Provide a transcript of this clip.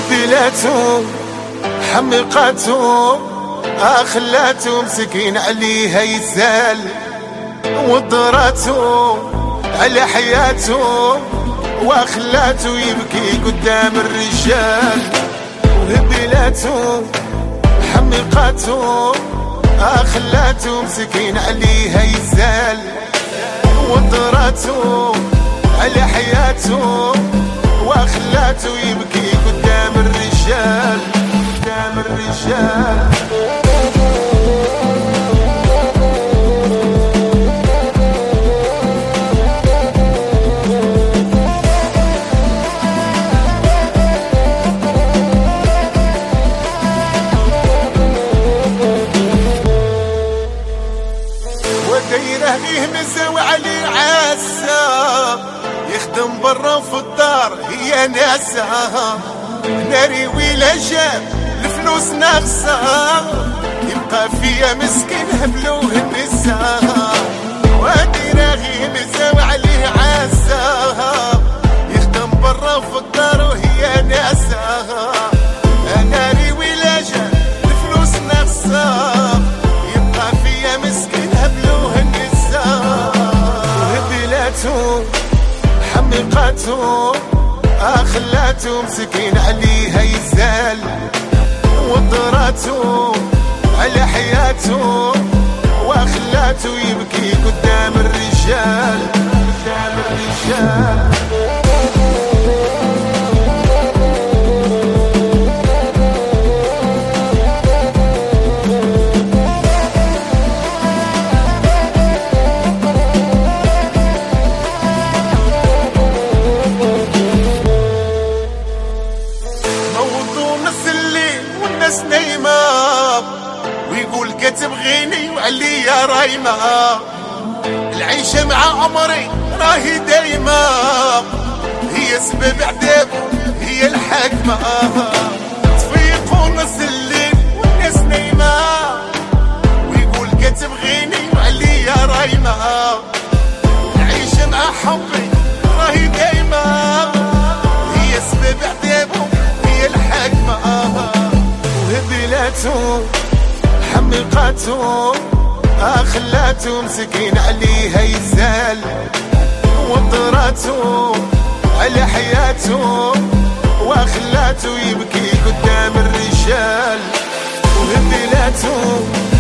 وهبلاتو حمقاتو خلاتو مسكين عليها يسال وضراتو على حياتو وخلاتو يبكي قدام الرجال وهبلاتو حمقاتو خلاتو مسكين عليها يسال وضراتو على حياتو وخلاتو يبكي قدام الرجال قدام الرجال. وديره ليه مزاوي عليه عسى يخدم برا في الدار هي ناسها ناري ويلا جاب الفلوس ناقصة يبقى فيا مسكين هبلوه النساء. وديره غير مزاوي عليه عسى يخدم برا في الدار وهي ناسها ناري ويلا جاب الفلوس ناقصة يبقى فيا مسكين هبلوه النساء. وهبلاتو حمقاتو خلاتو مسكين عليها يسال وضراتو على حياتو وخلاتو يبكي قدام الرجال قدام الرجال. الناس نايمة ويقول كتبغيني وعليا رايمة العيشة مع عمري راهي دايمة هي سبب عذابه هي الحكمة. تفيقوا نص الليل والناس نايمة ويقول كتبغيني وعليا رايمة العيشة مع حبي راهي دايمة هي سبب عذابه هي الحكمة. وهبلاتو حمقاتو خلاتو مسكين عليها يسال وضراتو على حياتو وخلاتو يبكي قدام الرجال. وهبلاتو